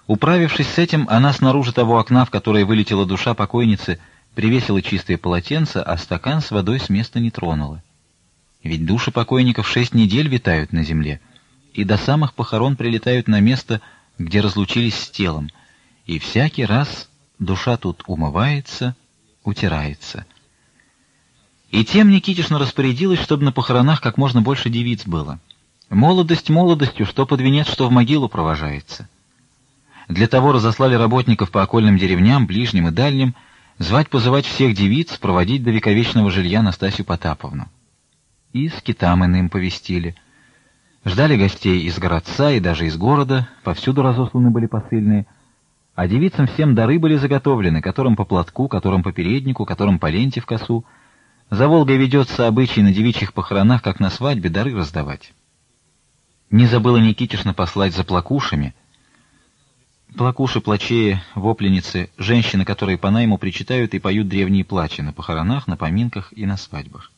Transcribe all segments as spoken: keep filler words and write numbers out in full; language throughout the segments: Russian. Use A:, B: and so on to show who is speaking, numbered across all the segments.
A: Управившись с этим, она снаружи того окна, в которое вылетела душа покойницы, привесила чистое полотенце, а стакан с водой с места не тронула. Ведь души покойников шесть недель витают на земле, и до самых похорон прилетают на место, где разлучились с телом, и всякий раз душа тут умывается, утирается. И тем Никитишна распорядилась, чтобы на похоронах как можно больше девиц было. Молодость молодостью, что под венец, что в могилу провожается. Для того разослали работников по окольным деревням, ближним и дальним, звать-позывать всех девиц, проводить до вековечного жилья Настасью Потаповну. И скитам иным повестили. Ждали гостей из городца и даже из города, повсюду разосланы были посыльные, а девицам всем дары были заготовлены, которым по платку, которым по переднику, которым по ленте в косу. За Волгой ведется обычай на девичьих похоронах, как на свадьбе, дары раздавать. Не забыла Никитишна послать за плакушами. Плакуши, плачеи, вопленицы, женщины, которые по найму причитают и поют древние плачи на похоронах, на поминках и на свадьбах.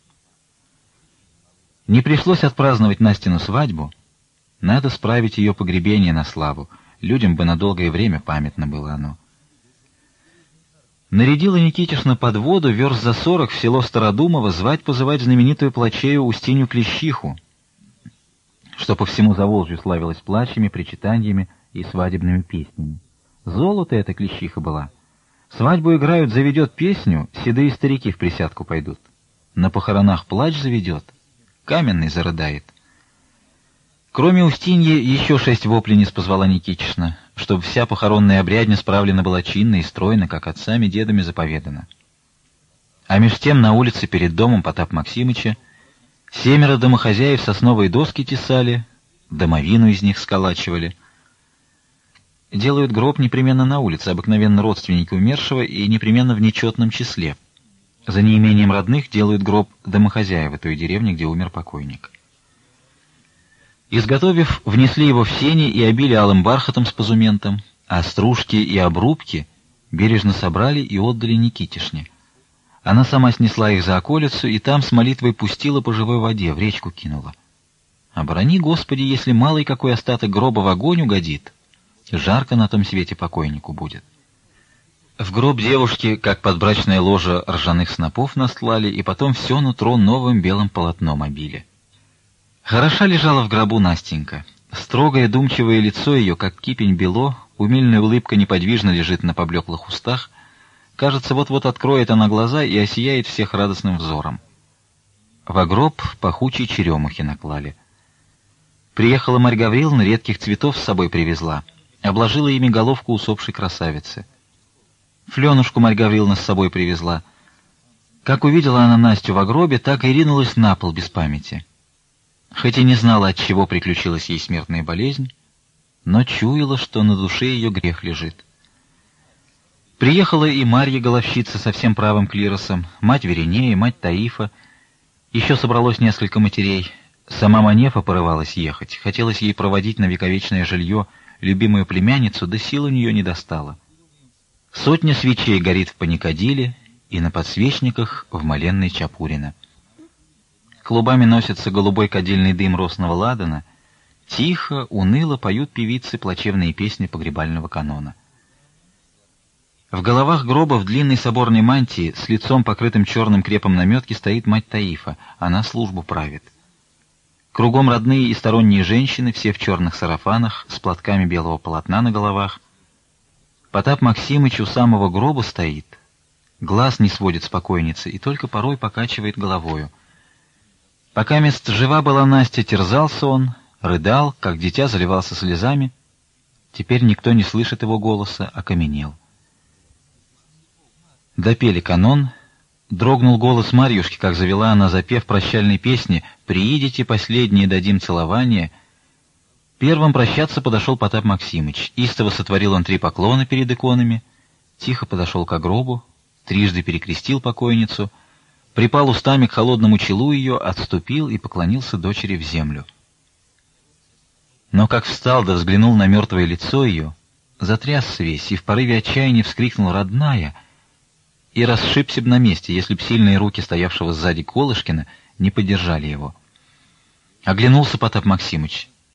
A: Не пришлось отпраздновать Настину свадьбу, надо справить ее погребение на славу, людям бы на долгое время памятно было оно. Нарядила Никитишна подводу верст за сорок в село Стародумово звать-позывать знаменитую плачею Устинью Клещиху, что по всему Заволжью славилась плачами, причитаниями и свадебными песнями. Золото эта Клещиха была. Свадьбу играют, заведет песню, седые старики в присядку пойдут. На похоронах плач заведет, каменный зарыдает. Кроме Устиньи, еще шесть воплениц позвала Никитишна, чтобы вся похоронная обрядня справлена была чинно и стройно, как отцами, дедами заповедано. А меж тем на улице перед домом Потапа Максимыча семеро домохозяев сосновые доски тесали, домовину из них сколачивали. Делают гроб непременно на улице, обыкновенно родственники умершего и непременно в нечетном числе. За неимением родных делают гроб домохозяева той деревни, где умер покойник. Изготовив, внесли его в сени и обили алым бархатом с позументом, а стружки и обрубки бережно собрали и отдали Никитишне. Она сама снесла их за околицу и там с молитвой пустила по живой воде, в речку кинула. Оборони, Господи, если малый какой остаток гроба в огонь угодит, жарко на том свете покойнику будет. В гроб девушки, как подбрачное ложе ржаных снопов настлали, и потом все нутро новым белым полотном обили. Хороша лежала в гробу Настенька. Строгое, думчивое лицо ее, как кипень бело, умильная улыбка неподвижно лежит на поблеклых устах. Кажется, вот-вот откроет она глаза и осияет всех радостным взором. Во гроб пахучей черемухи наклали. Приехала Марья Гавриловна, редких цветов с собой привезла, обложила ими головку усопшей красавицы. Фленушку Марья Гавриловна с собой привезла. Как увидела она Настю во гробе, так и ринулась на пол без памяти. Хоть и не знала, от чего приключилась ей смертная болезнь, но чуяла, что на душе ее грех лежит. Приехала и Марья Головщица со всем правым клиросом, мать Веринея, мать Таифа. Еще собралось несколько матерей. Сама Манефа порывалась ехать. Хотелось ей проводить на вековечное жилье любимую племянницу, да сил у нее не достало. Сотня свечей горит в Паникадиле и на подсвечниках в моленной Чапурина. Клубами носится голубой кадильный дым росного ладана. Тихо, уныло поют певицы плачевные песни погребального канона. В головах гроба в длинной соборной мантии с лицом, покрытым черным крепом наметки, стоит мать Таифа. Она службу правит. Кругом родные и сторонние женщины, все в черных сарафанах, с платками белого полотна на головах. Потап Максимыч у самого гроба стоит, глаз не сводит с покойницы и только порой покачивает головою. Пока мест жива была Настя, терзался он, рыдал, как дитя заливался слезами. Теперь никто не слышит его голоса, окаменел. Допели канон, дрогнул голос Марьюшки, как завела она запев прощальной песни «Приидите, последние дадим целование». Первым прощаться подошел Потап Максимыч. Истово сотворил он три поклона перед иконами, тихо подошел к гробу, трижды перекрестил покойницу, припал устами к холодному челу ее, отступил и поклонился дочери в землю. Но как встал да взглянул на мертвое лицо ее, затрясся весь и в порыве отчаяния вскрикнул «Родная!» и расшибся б на месте, если б сильные руки стоявшего сзади Колышкина не поддержали его. Оглянулся Потап Максимыч.